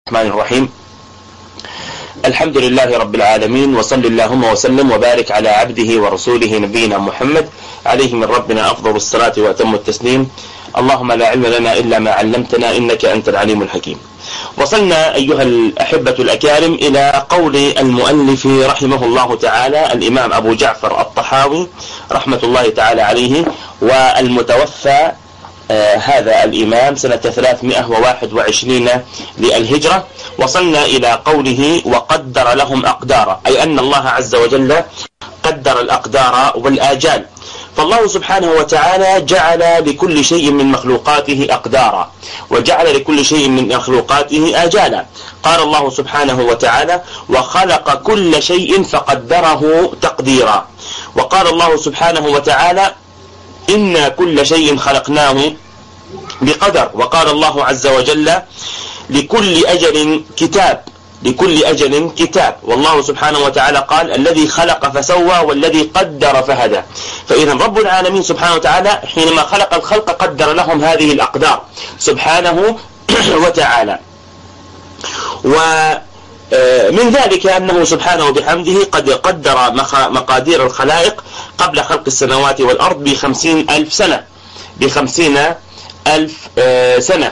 الرحمن الرحيم. الحمد لله رب العالمين، وصل اللهم وسلم وبارك على عبده ورسوله نبينا محمد عليه من ربنا أفضل الصلاة وأتم التسليم. اللهم لا علم لنا إلا ما علمتنا إنك أنت العليم الحكيم. وصلنا أيها الأحبة الأكارم إلى قول المؤلف رحمه الله تعالى الإمام أبو جعفر الطحاوي رحمة الله تعالى عليه، والمتوفى هذا الإمام سنة 321 للهجرة. وصلنا إلى قوله وقدر لهم أقدارا، أي أن الله عز وجل قدر الأقدار والآجال. فالله سبحانه وتعالى جعل لكل شيء من مخلوقاته أقدارا، وجعل لكل شيء من مخلوقاته آجالا. قال الله سبحانه وتعالى وخلق كل شيء فقدره تقديرا. وقال الله سبحانه وتعالى إنا كل شيء خلقناه بقدر. وقال الله عز وجل لكل أجل كتاب، لكل أجل كتاب. والله سبحانه وتعالى قال الذي خلق فسوى والذي قدر فهدى. فإذا رب العالمين سبحانه وتعالى حينما خلق الخلق قدر لهم هذه الأقدار سبحانه وتعالى. ومن ذلك أنه سبحانه وبحمده قد قدر مقادير الخلائق قبل خلق السماوات والأرض ب50,000 سنة، ب50,000 سنة.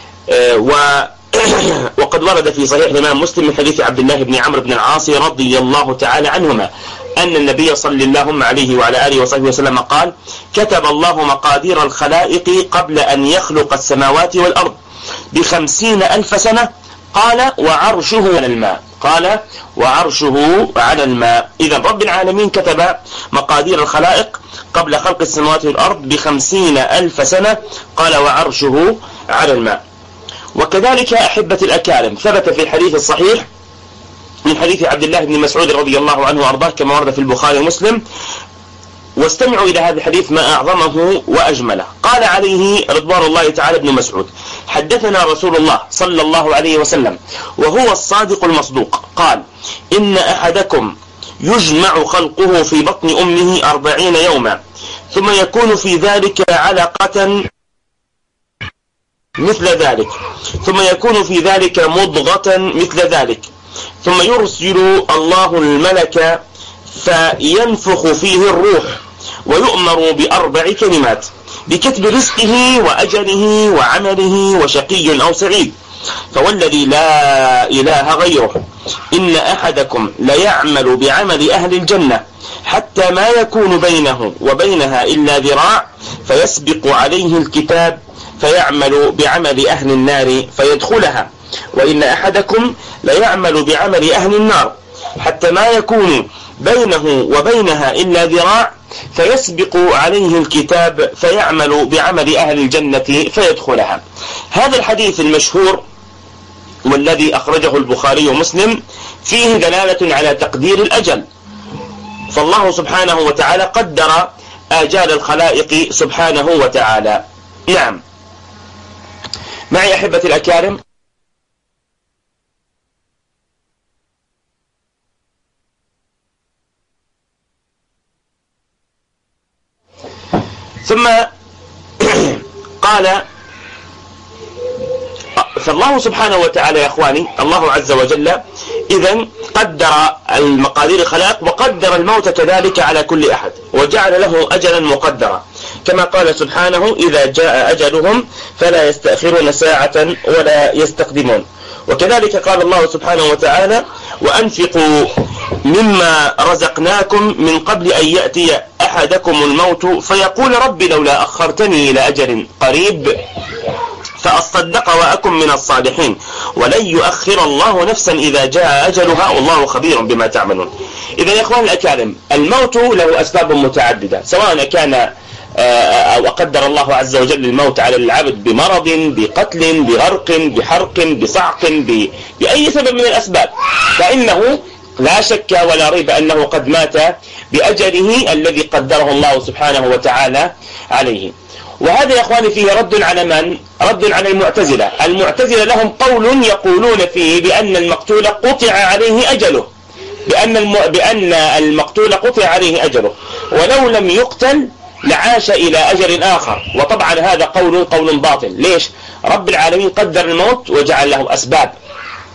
وقد ورد في صحيح الإمام مسلم من حديث عبد الله بن عمرو بن العاص رضي الله تعالى عنهما أن النبي صلى الله عليه وعلى آله وصحبه وسلم قال كتب الله مقادير الخلائق قبل أن يخلق السماوات والأرض ب50,000 سنة. قال وعرشه على الماء، قال وعرشه على الماء. إذا رب العالمين كتب مقادير الخلائق قبل خلق السماوات والأرض ب50,000 سنة. قال وعرشه على الماء. وكذلك أحبة الأكارم ثبت في الحديث الصحيح من حديث عبد الله بن مسعود رضي الله عنه وأرضاه كما ورد في البخاري ومسلم. واستمعوا إلى هذا الحديث ما أعظمه وأجمله. قال عليه رضوان الله تعالى ابن مسعود حدثنا رسول الله صلى الله عليه وسلم وهو الصادق المصدوق قال إن أحدكم يجمع خلقه في بطن أمه 40 يوما ثم يكون في ذلك علقة مثل ذلك، ثم يكون في ذلك مضغة مثل ذلك، ثم يرسل الله الملك فينفخ فيه الروح ويؤمر ب4 كلمات بكتب رزقه وأجله وعمله وشقي أو سعيد. فوالذي لا إله غيره إن أحدكم ليعمل بعمل أهل الجنة حتى ما يكون بينه وبينها إلا ذراع فيسبق عليه الكتاب فيعمل بعمل أهل النار فيدخلها، وإن أحدكم ليعمل بعمل أهل النار حتى ما يكون بينه وبينها إلا ذراع فيسبق عليه الكتاب فيعمل بعمل أهل الجنة فيدخلها. هذا الحديث المشهور والذي أخرجه البخاري ومسلم فيه دلالة على تقدير الأجل. فالله سبحانه وتعالى قدر آجال الخلائق سبحانه وتعالى. نعم معي أحبة الأكارم. ثم قال فالله سبحانه وتعالى يا أخواني الله عز وجل إذن قدر المقادير الخلائق وقدر الموت كذلك على كل أحد وجعل له أجلا مقدرا كما قال سبحانه إذا جاء أجلهم فلا يستأخرون ساعة ولا يستقدمون. وكذلك قال الله سبحانه وتعالى وأنفقوا مما رزقناكم من قبل أن يأتي أحدكم الموت فيقول رب لولا أخرتني إلى أجل قريب فأصدق وأكن من الصالحين ولن يؤخر الله نفسا إذا جاء أجلها والله خبير بما تعملون. إذا يا إخوان الأكارم الموت له أسباب متعددة، سواء كان أو قدر الله عز وجل الموت على العبد بمرض بقتل بغرق بحرق بصعق بأي سبب من الأسباب، فإنه لا شك ولا ريب أنه قد مات بأجله الذي قدره الله سبحانه وتعالى عليه. وهذا يا أخواني فيه رد على من؟ رد على المعتزلة. المعتزلة لهم قول يقولون فيه بأن المقتول قطع عليه أجله، بأن المقتول قطع عليه أجله ولو لم يقتل لعاش إلى أجل آخر. وطبعا هذا قول باطل. ليش؟ رب العالمين قدر الموت وجعل له أسباب،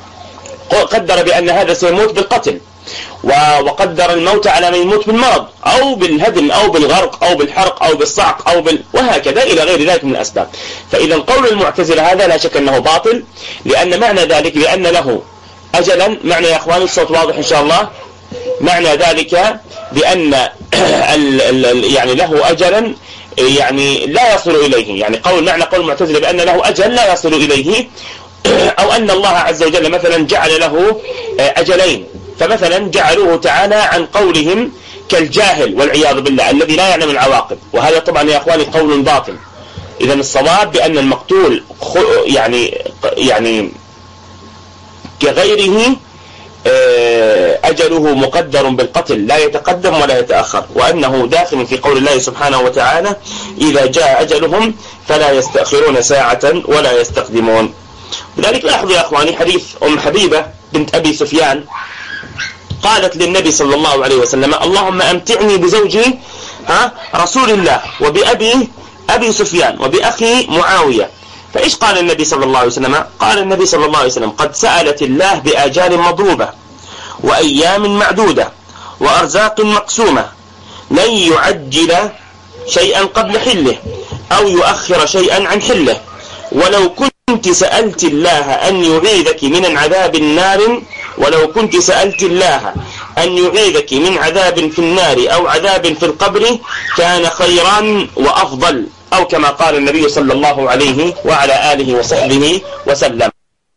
قدر بأن هذا سيموت بالقتل، وقدر الموت على من يموت بالمرض أو بالهدم أو بالغرق أو بالحرق أو بالصعق أو وهكذا إلى غير ذلك من الأسباب. فإذا قول المعتزلة هذا لا شك أنه باطل، لأن معنى ذلك بأن له أجلا. معنى يا أخواني الصوت واضح إن شاء الله؟ معنى ذلك بأن يعني له أجلا يعني لا يصل إليه، يعني معنى قول المعتزلة بأن له أجل لا يصل إليه، أو أن الله عز وجل مثلا جعل له أجلين، فمثلا جعلوه تعالى عن قولهم كالجاهل والعياذ بالله الذي لا يعلم العواقب، وهذا طبعا يا أخواني قول باطل. إذا الصواب بأن المقتول يعني كغيره أجله مقدر بالقتل لا يتقدم ولا يتأخر، وأنه داخل في قول الله سبحانه وتعالى إذا جاء أجلهم فلا يستأخرون ساعة ولا يستقدمون. لذلك لاحظوا يا أخواني حديث أم حبيبة بنت أبي سفيان قالت للنبي صلى الله عليه وسلم اللهم أمتعني بزوجي رسول الله وبأبي سفيان وبأخي معاوية. فإيش قال النبي صلى الله عليه وسلم؟ قال النبي صلى الله عليه وسلم قد سألت الله بآجال مضروبة وأيام معدودة وأرزاق مقسومة لن يعجل شيئا قبل حله أو يؤخر شيئا عن حله، ولو كنت سألت الله أن يعيذك من عذاب النار من عذاب في النار أو عذاب في القبر كان خيرا وأفضل، أو كما قال النبي صلى الله عليه وعلى آله وصحبه وسلم.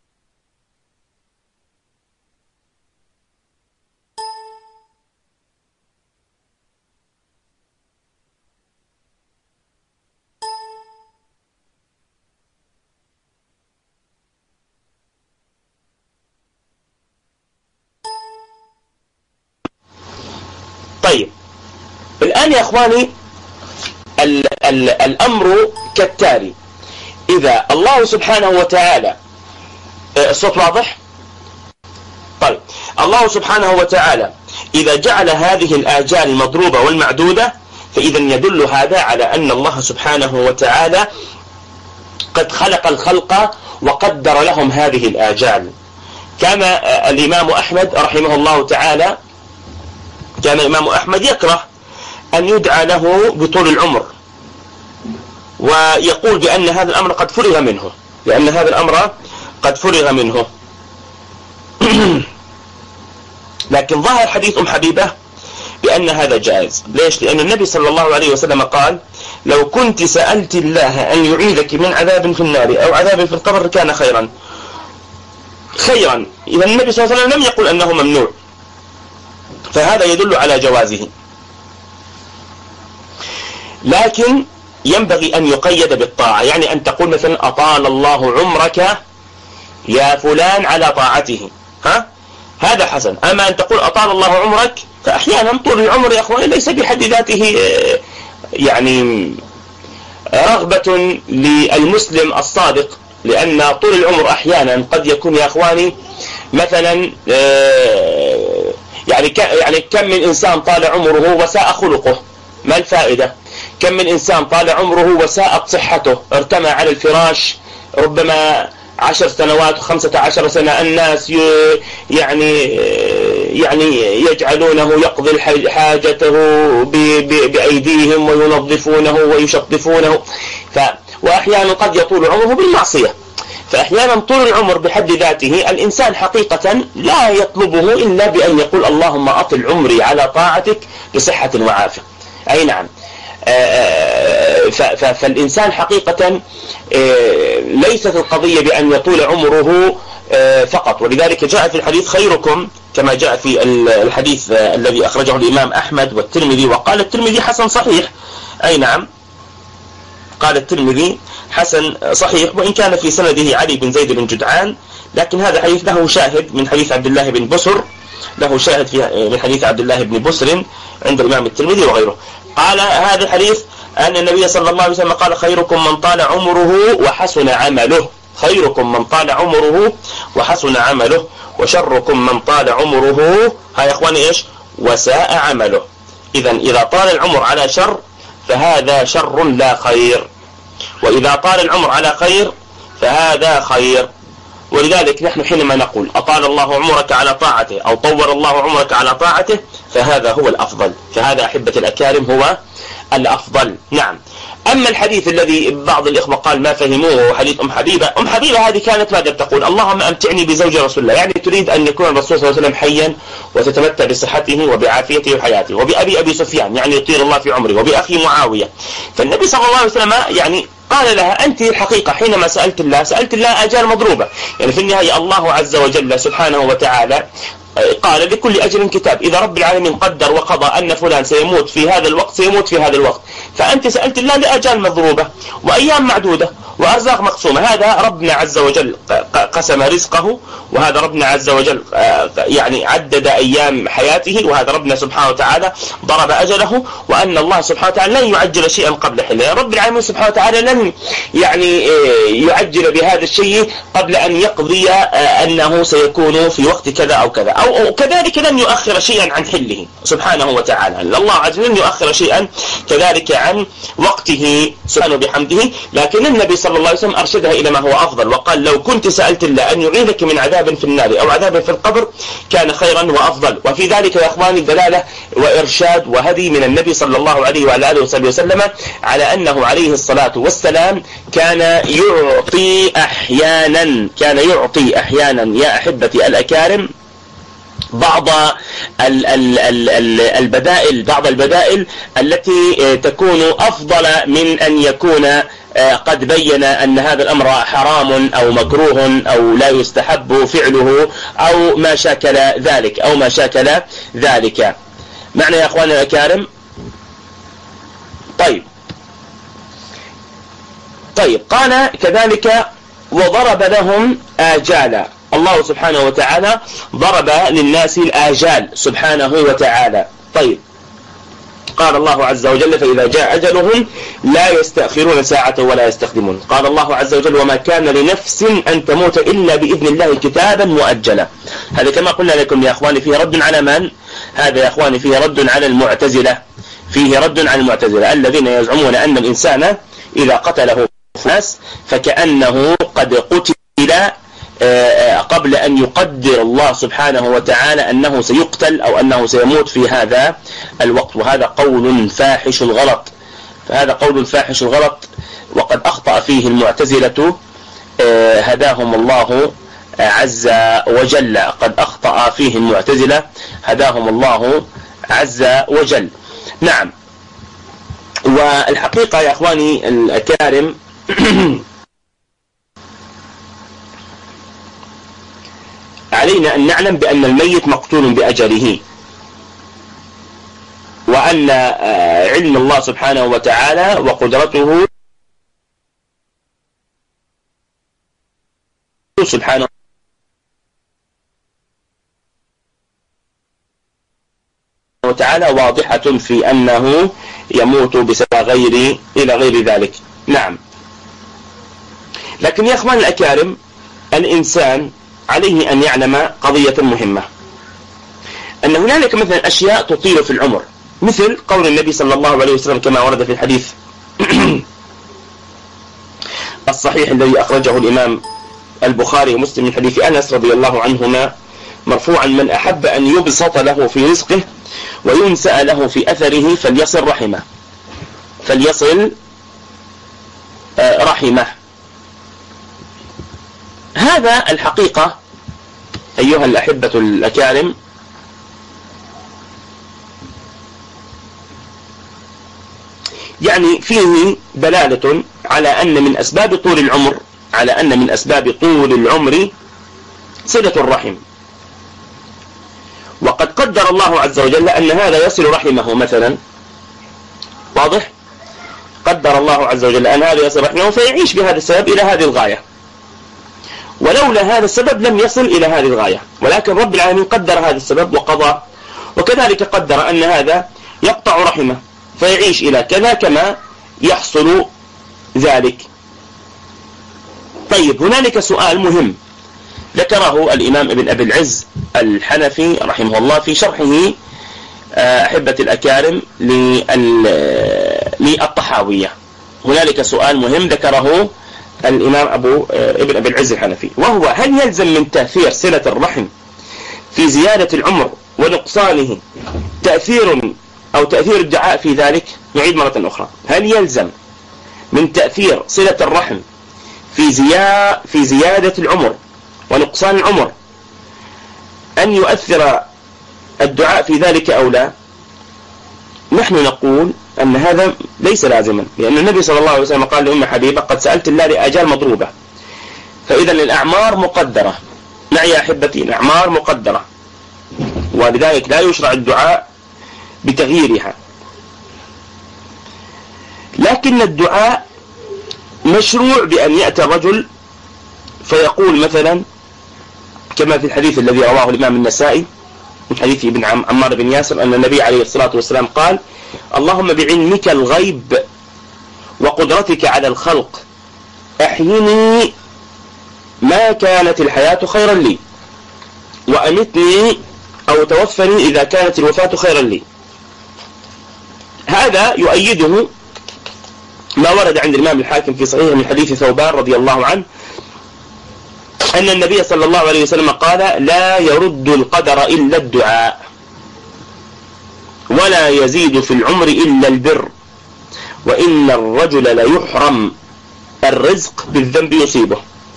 طيب الآن يا أخواني الأمر كالتالي: إذا الله سبحانه وتعالى الصوت واضح؟ طيب الله سبحانه وتعالى إذا جعل هذه الآجال المضروبة والمعدودة فإذا يدل هذا على أن الله سبحانه وتعالى قد خلق الخلق وقدر لهم هذه الآجال. كان الإمام أحمد رحمه الله تعالى يكره أن يدعى له بطول العمر، ويقول بأن هذا الأمر قد فرغ منه، لكن ظاهر حديث أم حبيبة بأن هذا جائز. ليش؟ لأن النبي صلى الله عليه وسلم قال لو كنت سألت الله أن يعيذك من عذاب في النار أو عذاب في القبر كان خيرا. إذا النبي صلى الله عليه وسلم لم يقل أنه ممنوع، فهذا يدل على جوازه، لكن ينبغي أن يقيد بالطاعة، يعني أن تقول مثلا أطال الله عمرك يا فلان على طاعته، هذا حسن. أما أن تقول أطال الله عمرك، فأحيانا طول العمر يا أخواني ليس بحد ذاته يعني رغبة للمسلم الصادق، لأن طول العمر أحيانا قد يكون يا أخواني مثلا يعني كم من إنسان طال عمره وساء خلقه، ما الفائدة؟ كم من إنسان طال عمره وساءت صحته، ارتمى على الفراش ربما 10 سنوات و15 سنة، الناس يعني يجعلونه يقضي حاجته بأيديهم وينظفونه ويشطفونه، وأحيانا قد يطول عمره بالمعصية. فأحيانا طول العمر بحد ذاته الإنسان حقيقة لا يطلبه إلا بأن يقول اللهم أطل عمري على طاعتك بصحة وعافية. أي نعم. فالإنسان حقيقة ليست القضية بأن يطول عمره فقط، ولذلك جاء في الحديث خيركم كما جاء في الحديث الذي أخرجه الإمام أحمد والترمذي، وقال الترمذي حسن صحيح. أي نعم، قال الترمذي حسن صحيح، وإن كان في سنده علي بن زيد بن جدعان، لكن هذا حديث له شاهد من حديث عبد الله بن بسر، من حديث عبد الله بن بسر عند الإمام الترمذي وغيره. قال هذا الحديث أن النبي صلى الله عليه وسلم قال خيركم من طال عمره وحسن عمله، خيركم من طال عمره وحسن عمله، وشركم من طال عمره يا إخواني إيش؟ وساء عمله. إذا طال العمر على شر فهذا شر لا خير، وإذا طال العمر على خير فهذا خير. ولذلك نحن حينما نقول أطال الله عمرك على طاعته أو طور الله عمرك على طاعته فهذا هو الأفضل، فهذا أحبة الأكارم هو الأفضل. نعم. أما الحديث الذي بعض الإخوة قال ما فهموه، حديث أم حبيبة هذه كانت ماذا تقول؟ اللهم أمتعني بزوج رسول الله، يعني تريد أن يكون الرسول صلى الله عليه وسلم حيا وتتمتع بصحته وبعافيته وحياته، وبأبي سفيان يعني يطير الله في عمره، وبأخي معاوية. فالنبي صلى الله عليه وسلم يعني قال لها أنت الحقيقة حينما سألت الله آجال مضروبة، يعني في النهاية الله عز وجل سبحانه وتعالى قال لكل أجل كتاب، إذا رب العالمين قدر وقضى أن فلان سيموت في هذا الوقت سيموت في هذا الوقت، فأنت سألت الله لأجال مضروبة وأيام معدودة وأرزاق مقسومة. هذا ربنا عز وجل قسم رزقه، وهذا ربنا عز وجل يعني عدد أيام حياته، وهذا ربنا سبحانه وتعالى ضرب أجله، وأن الله سبحانه وتعالى لن يعجل شيئا قبل حله. رب العالمين سبحانه وتعالى لن يعني يعجل بهذا الشيء قبل أن يقضي أنه سيكون في وقت كذا أو كذا، أو كذلك لن يؤخر شيئا عن حله سبحانه وتعالى. الله عز وجل لن يؤخر شيئا كذلك عن وقته سبحانه بحمده. لكن النبي صلى الله عليه وسلم أرشدها إلى ما هو أفضل، وقال لو كنت سألت الله أن يعيذك من عذاب في النار أو عذاب في القبر كان خيرا وأفضل. وفي ذلك يا أخواني دلالة وإرشاد وهدي من النبي صلى الله عليه وعلى آله وصحبه وسلم على أنه عليه الصلاة والسلام كان يعطي أحيانا يا أحبتي الأكارم بعض البدائل التي تكون أفضل من أن يكون قد بين أن هذا الأمر حرام أو مكروه أو لا يستحب فعله أو ما شاكل ذلك. معنى يا أخواني الأكارم. طيب قال كذلك وضرب لهم آجالا، الله سبحانه وتعالى ضرب للناس الآجال سبحانه وتعالى. طيب قال الله عز وجل فإذا جاء أجلهم لا يستأخرون ساعة ولا يستقدمون. قال الله عز وجل وما كان لنفس أن تموت إلا بإذن الله كتابا مؤجلا. هذا كما قلنا لكم يا أخواني فيه رد على من؟ هذا يا أخواني فيه رد على المعتزلة، الذين يزعمون أن الإنسان إذا قتله ناس فكأنه قد قتل قبل أن يقدر الله سبحانه وتعالى أنه سيقتل أو أنه سيموت في هذا الوقت. وهذا قول فاحش غلط، وقد أخطأ فيه المعتزلة هداهم الله عز وجل. نعم. والحقيقة يا أخواني الأكارم علينا أن نعلم بأن الميت مقتول بأجله، وأن علم الله سبحانه وتعالى وقدرته سبحانه وتعالى واضحة في أنه يموت بسبب إلى غير ذلك. نعم. لكن يا أخوان الأكارم الإنسان عليه أن يعلم قضية مهمة، أن هنالك مثلا أشياء تطيل في العمر، مثل قول النبي صلى الله عليه وسلم كما ورد في الحديث الصحيح الذي أخرجه الإمام البخاري ومسلم من حديث أنس رضي الله عنهما مرفوعا من أحب أن يبسط له في رزقه وينسأ له في أثره فليصل رحمه. هذا الحقيقة أيها الأحبة الأكارم يعني فيه دلالة على أن من أسباب طول العمر صلة الرحم. وقد قدر الله عز وجل أن هذا يصل رحمه مثلا، واضح؟ قدر الله عز وجل أن هذا يصل رحمه فيعيش بهذا السبب إلى هذه الغاية، ولولا هذا السبب لم يصل إلى هذه الغاية، ولكن رب العالمين قدر هذا السبب وقضى، وكذلك قدر أن هذا يقطع رحمه فيعيش إلى كذا كما يحصل ذلك. طيب هنالك سؤال مهم ذكره الإمام ابن أبي العز الحنفي رحمه الله في شرحه أحبة الأكارم للطحاوية. هنالك سؤال مهم ذكره الإمام ابن أبي العز الحنفي، وهو: هل يلزم من تأثير صلة الرحم في زيادة العمر ونقصانه تأثير الدعاء في ذلك؟ نعيد مرة أخرى: هل يلزم من تأثير صلة الرحم في زيادة العمر ونقصان العمر أن يؤثر الدعاء في ذلك أو لا؟ نحن نقول أن هذا ليس لازما، لأن النبي صلى الله عليه وسلم قال لأم حبيبة: قد سألت الله لآجال مضروبة. فإذا الأعمار مقدرة. نعم يا أحبتي، الأعمار مقدرة، ولذلك لا يشرع الدعاء بتغييرها. لكن الدعاء مشروع بأن يأتي الرجل فيقول مثلا كما في الحديث الذي رواه الإمام النسائي من حديث ابن عمار بن ياسر أن النبي عليه الصلاة والسلام قال: اللهم بعلمك الغيب وقدرتك على الخلق أحيني ما كانت الحياة خيرا لي، وأمتني أو توفني إذا كانت الوفاة خيرا لي. هذا يؤيده ما ورد عند الإمام الحاكم في صحيح من حديث ثوبان رضي الله عنه أن النبي صلى الله عليه وسلم قال: لا يرد القدر إلا الدعاء، ولا يزيد في العمر إلا البر، وإن الرجل ليحرم الرزق بالذنب يصيبه.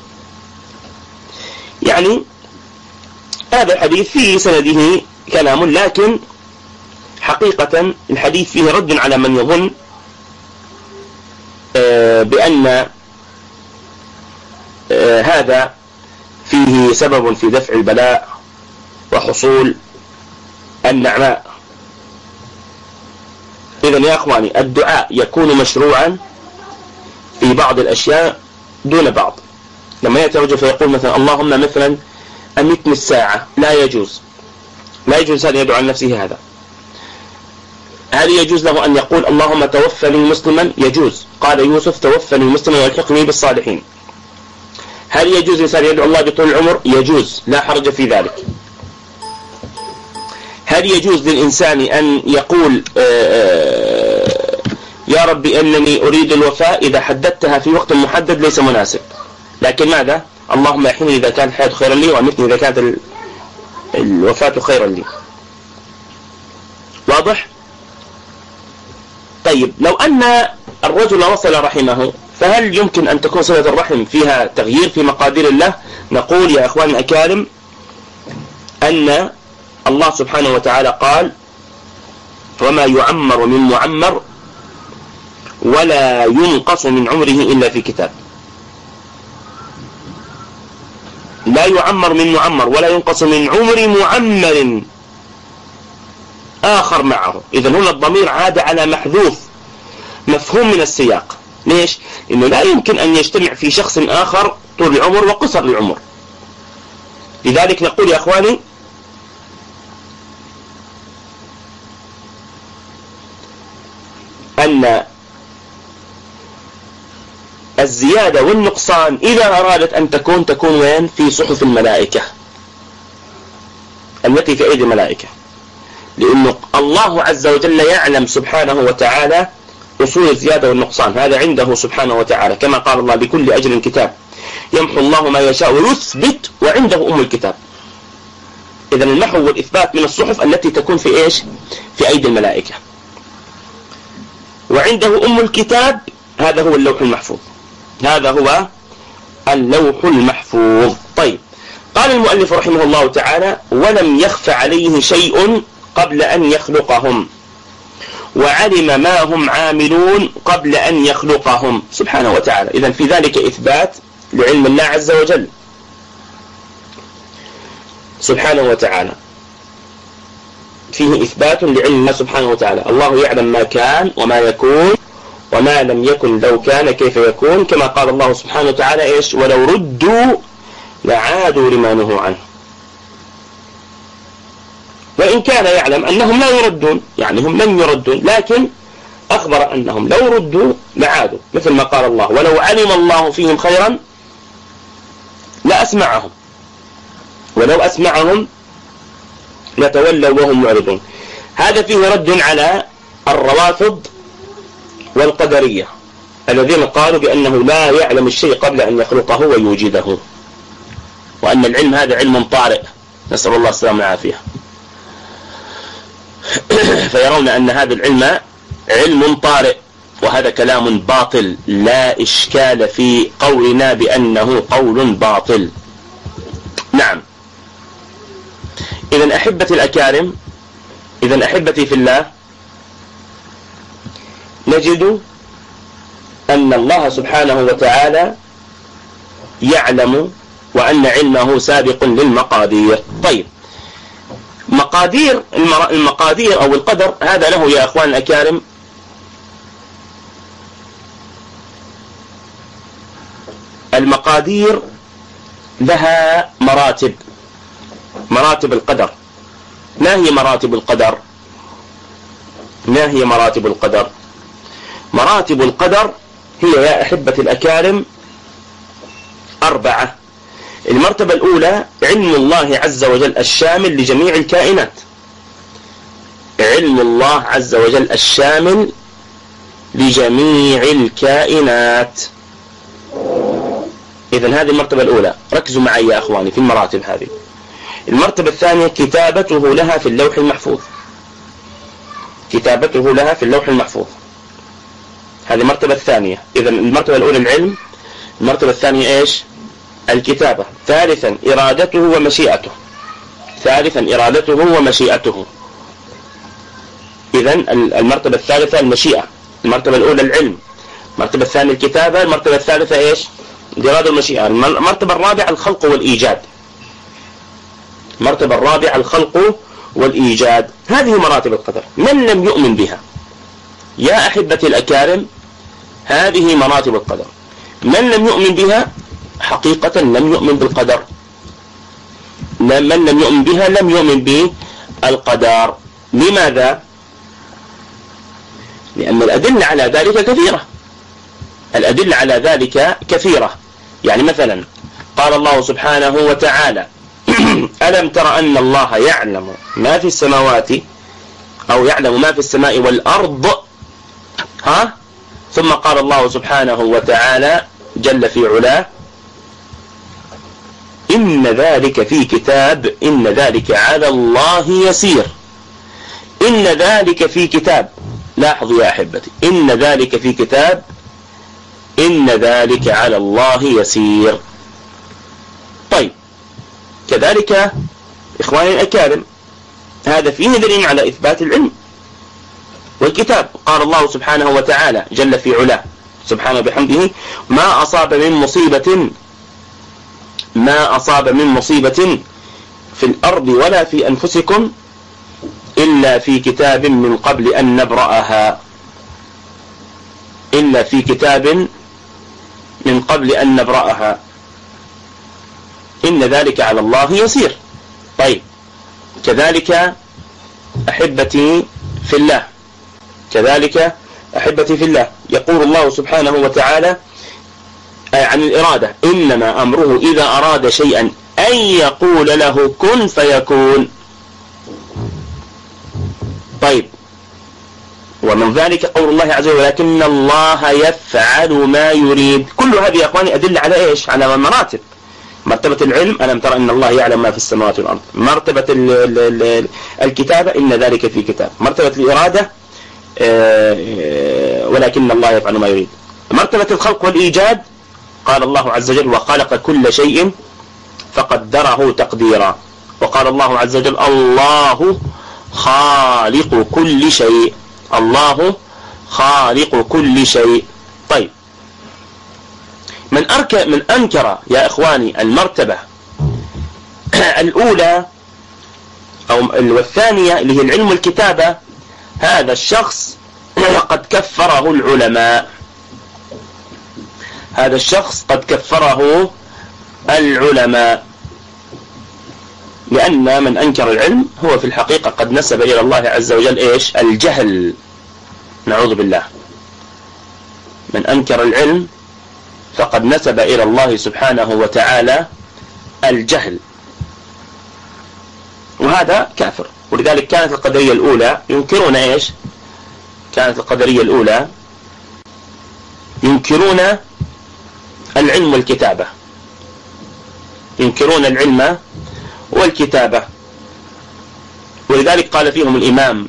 يعني هذا الحديث فيه سنده كلام، لكن حقيقة الحديث فيه رد على من يظن بأن هذا فيه سبب في دفع البلاء وحصول النعماء. إذن يا أخواني، الدعاء يكون مشروعا في بعض الأشياء دون بعض. لما يأتي رجل فيقول مثلا: اللهم مثلا أمتني الساعة، لا يجوز أن يدعو عن نفسه هذا. هل يجوز له أن يقول: اللهم توفني مسلما؟ يجوز، قال يوسف: توفني مسلما والحقني بالصالحين. هل يجوز الإنسان يدعو الله بطول العمر؟ يجوز، لا حرج في ذلك. هل يجوز للإنسان أن يقول يا ربي إنني أريد الوفاة إذا حددتها في وقت محدد ليس مناسب، لكن ماذا؟ اللهم أحيني إذا كانت الحياة خيرا لي، وأمتني إذا كانت الوفاة خيرا لي. واضح؟ طيب، لو أن الرجل وصل رحمه، فهل يمكن أن تكون صلة الرحم فيها تغيير في مقادير الله؟ نقول يا أخواني الأكارم أن الله سبحانه وتعالى قال: وما يعمر من معمر ولا ينقص من عمره إلا في كتاب. لا يعمر من معمر ولا ينقص من عمر معمر آخر معه. إذن هنا الضمير عاد على محذوف مفهوم من السياق. ليش؟ إنه لا يمكن أن يجتمع في شخص آخر طول العمر وقصر العمر. لذلك نقول يا أخواني أن الزيادة والنقصان إذا أرادت أن تكون وين؟ في صحف الملائكة التي في أيدي الملائكة، لأنه الله عز وجل يعلم سبحانه وتعالى أصول الزيادة والنقصان. هذا عنده سبحانه وتعالى، كما قال الله: لكل أجل كتاب يمحو الله ما يشاء ويثبت وعنده أم الكتاب. إذن المحو والإثبات من الصحف التي تكون في إيش؟ في أيدي الملائكة. وعنده أم الكتاب، هذا هو اللوح المحفوظ. هذا هو اللوح المحفوظ. طيب، قال المؤلف رحمه الله تعالى: ولم يخف عليه شيء قبل أن يخلقهم، وعلم ما هم عاملون قبل أن يخلقهم سبحانه وتعالى. إذن في ذلك إثبات لعلم الله عز وجل سبحانه وتعالى، فيه إثبات لعلم الله سبحانه وتعالى. الله يعلم ما كان وما يكون، وما لم يكن لو كان كيف يكون، كما قال الله سبحانه وتعالى إيش؟ ولو ردوا لعادوا لما نهوا عنه. وإن كان يعلم أنهم لا يردون، يعني هم لن يردون، لكن أخبر أنهم لو ردوا لعادوا، مثل ما قال الله: ولو علم الله فيهم خيرا لأسمعهم، ولو أسمعهم لتولوا وهم معرضون. هذا فيه رد على الروافض والقدرية الذين قالوا بأنه لا يعلم الشيء قبل أن يخلقه ويوجده، وأن العلم هذا علم طارئ، نسأل الله السلامة والعافية. فيرون أن هذا العلم علم طارئ، وهذا كلام باطل، لا إشكال في قولنا بأنه قول باطل. نعم. إذن أحبتي الأكارم، إذن أحبتي في الله، نجد أن الله سبحانه وتعالى يعلم، وأن علمه سابق للمقادير. طيب، المقادير أو القدر هذا له يا أخوان الأكارم المقادير لها مراتب القدر. ما هي مراتب القدر؟ مراتب القدر هي يا أحبة الأكارم 4. المرتبة الأولى علم الله عز وجل الشامل لجميع الكائنات، علم الله عز وجل الشامل لجميع الكائنات. إذن هذه المرتبة الأولى، ركزوا معي يا أخواني في المراتب هذه. المرتبة الثانية كتابته لها في اللوح المحفوظ، كتابته لها في اللوح المحفوظ، هذه المرتبة الثانية. إذن المرتبة الأولى العلم، المرتبة الثانية إيش؟ الكتابة. ثالثا إرادته ومشيئته، إذن المرتبة الثالثة المشيئة. المرتبة الأولى العلم، المرتبة الثانية الكتابة، المرتبة الثالثة إيش؟ الإرادة والمشيئة. المرتبة الرابعة الخلق والإيجاد، المرتبة الرابعة الخلق والإيجاد. هذه مراتب القدر. من لم يؤمن بها يا أحبتي الأكارم، هذه مراتب القدر. من لم يؤمن بها حقيقة لم يؤمن بالقدر، من لم يؤمن بها لم يؤمن بالقدر. لماذا؟ لأن الأدلة على ذلك كثيرة، الأدلة على ذلك كثيرة. يعني مثلا قال الله سبحانه وتعالى ألم تر أن الله يعلم ما في السماوات، أو يعلم ما في السماء والأرض، ثم قال الله سبحانه وتعالى جل في علاه إن ذلك في كتاب، إن ذلك على الله يسير. إن ذلك في كتاب، لاحظوا يا أحبتي، إن ذلك في كتاب، إن ذلك على الله يسير. طيب، كذلك إخواني الأكارم هذا فيه دليل على إثبات العلم والكتاب. قال الله سبحانه وتعالى جل في علاه سبحانه بحمده ما أصاب من مصيبة في الأرض ولا في أنفسكم إلا في كتاب من قبل أن نبرأها، إلا في كتاب من قبل أن نبرأها، إن ذلك على الله يسير. طيب، كذلك أحبتي في الله، كذلك أحبتي في الله يقول الله سبحانه وتعالى عن الإرادة إنما أمره إذا أراد شيئا أن يقول له كن فيكون. طيب، ومن ذلك قول الله عز وجل ولكن الله يفعل ما يريد. كل هذه يا أخواني أدل على إيش؟ على مراتب. مرتبة العلم ألم ترى أن الله يعلم ما في السماوات والأرض، مرتبة الكتابة إن ذلك في كتاب، مرتبة الإرادة ولكن الله يفعل ما يريد، مرتبة الخلق والإيجاد قال الله عز وجل وخلق كل شيء فقدره تقديرا، وقال الله عز وجل الله خالق كل شيء، الله خالق كل شيء. طيب، من أنكر يا إخواني المرتبة الأولى والثانية اللي هي العلم والكتابة، هذا الشخص قد كفره العلماء، هذا الشخص قد كفره العلماء، لأن من أنكر العلم هو في الحقيقة قد نسب إلى الله عز وجل إيش؟ الجهل، نعوذ بالله. من أنكر العلم فقد نسب إلى الله سبحانه وتعالى الجهل، وهذا كافر. ولذلك كانت القدرية الأولى ينكرون إيش؟ كانت القدرية الأولى ينكرون العلم والكتابة، ينكرون العلم والكتابة. ولذلك قال فيهم الإمام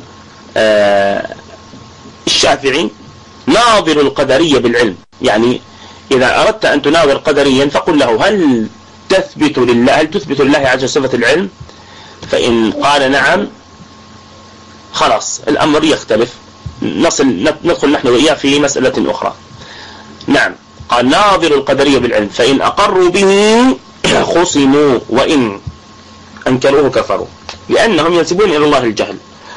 الشافعي: ناظر القدرية بالعلم. يعني إذا أردت أن تناظر قدريا فقل له: هل تثبت لله عز وجل صفة العلم؟ فإن قال نعم خلاص الأمر يختلف، ندخل نحن وإياه في مسألة أخرى. نعم، قال: ناظر القدرية بالعلم، فإن أقروا به خصموا وإن أنكروه كفروا، لأنهم ينسبون إلى الله الجهل.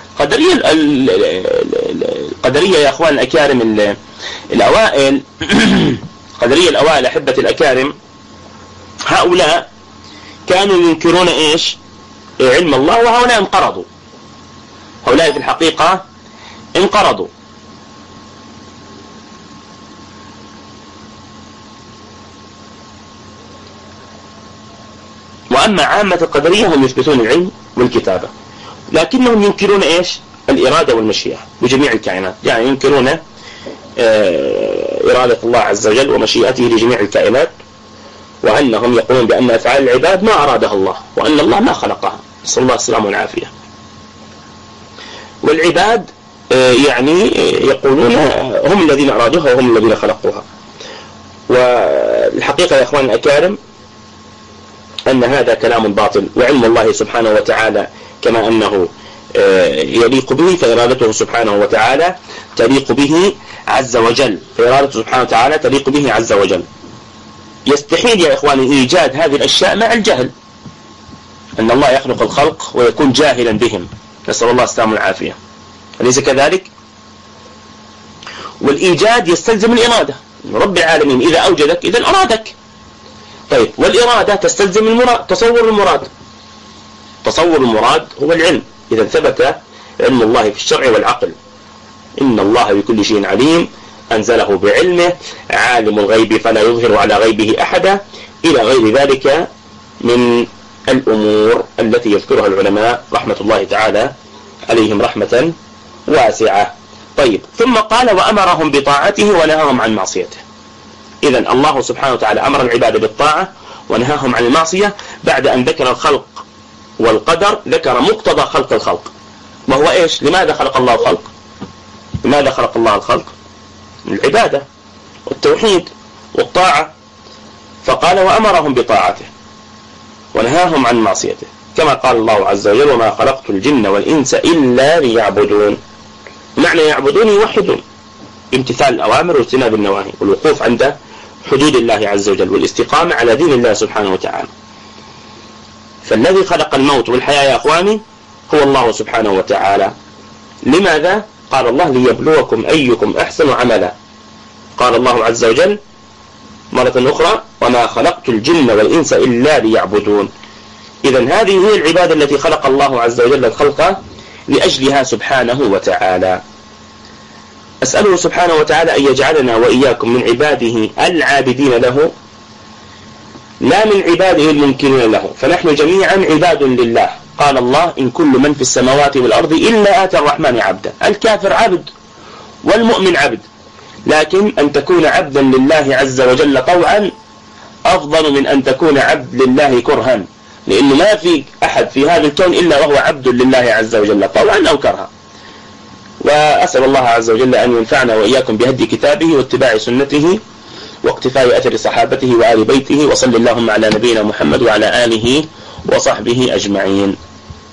القدرية يا أخوان الأكارم الأوائل قدرية الأوائل أحبة الأكارم، هؤلاء كانوا ينكرون إيش؟ علم الله، وهؤلاء انقرضوا. هؤلاء في الحقيقة انقرضوا. وأما عامة القدرية هم يثبتون العلم والكتابة، لكنهم ينكرون إيش؟ الإرادة والمشيئة بجميع الكائنات. يعني ينكرون إرادة الله عز وجل ومشيئته لجميع الكائنات، وأنهم يقولون بأن أفعال العباد ما أرادها الله، وأن الله ما خلقها، نسأل الله السلامة والعافية. والعباد يعني يقولون هم الذين أرادوها وهم الذين خلقوها. والحقيقة يا أخوان الأكارم أن هذا كلام باطل، وعلم الله سبحانه وتعالى كما أنه يليق به، فإرادته سبحانه وتعالى تليق به عز وجل، فإرادته سبحانه وتعالى تليق به عز وجل. يستحيل يا إخواني إيجاد هذه الأشياء مع الجهل، أن الله يخلق الخلق ويكون جاهلا بهم، نسأل الله السلامة والعافية، أليس كذلك؟ والإيجاد يستلزم الإرادة. رب العالمين إذا أوجدك إذا أرادك. طيب، والإرادة تستلزم المراد، تصور المراد. تصور المراد هو العلم. إذا ثبت علم الله في الشرع والعقل. إن الله بكل شيء عليم، أنزله بعلمه، عالم الغيب فلا يظهر على غيبه أحدا، إلى غير ذلك من الأمور التي يذكرها العلماء رحمة الله تعالى عليهم رحمة واسعة. طيب، ثم قال: وأمرهم بطاعته ونهاهم عن معصيته. إذن الله سبحانه وتعالى أمر العباد بالطاعة ونهاهم عن المعصية بعد أن ذكر الخلق والقدر، ذكر مقتضى خلق الخلق، وهو إيش؟ لماذا خلق الله الخلق؟ لماذا خلق الله الخلق؟ العبادة والتوحيد والطاعة. فقال: وأمرهم بطاعته ونهاهم عن معصيته، كما قال الله عز وجل: وما خلقت الجن والإنس إلا ليعبدون. معنى يعبدون يوحدون، امتثال الأوامر واجتناب النواهي، والوقوف عند حدود الله عز وجل، والاستقامة على دين الله سبحانه وتعالى. فالذي خلق الموت والحياة يا أخواني هو الله سبحانه وتعالى. لماذا؟ قال الله: ليبلوكم أيكم أحسن عملا. قال الله عز وجل مرة أخرى: وما خلقت الجن والإنس إلا ليعبدون. إذن هذه هي العبادة التي خلق الله عز وجل الخلق لأجلها سبحانه وتعالى. أسأله سبحانه وتعالى أن يجعلنا وإياكم من عباده العابدين له، لا من عباده الممكنين له، فنحن جميعا عباد لله. قال الله: إن كل من في السماوات والأرض إلا آتى الرحمن عبدا. الكافر عبد والمؤمن عبد، لكن أن تكون عبدا لله عز وجل طوعا أفضل من أن تكون عبد لله كرها، لأنه ما في أحد في هذا الكون إلا وهو عبد لله عز وجل طوعا أو كرها. وأسأل الله عز وجل أن ينفعنا وإياكم بهدي كتابه واتباع سنته واقتفاء أثر صحابته وآل بيته، وصل اللهم على نبينا محمد وعلى آله وصحبه أجمعين.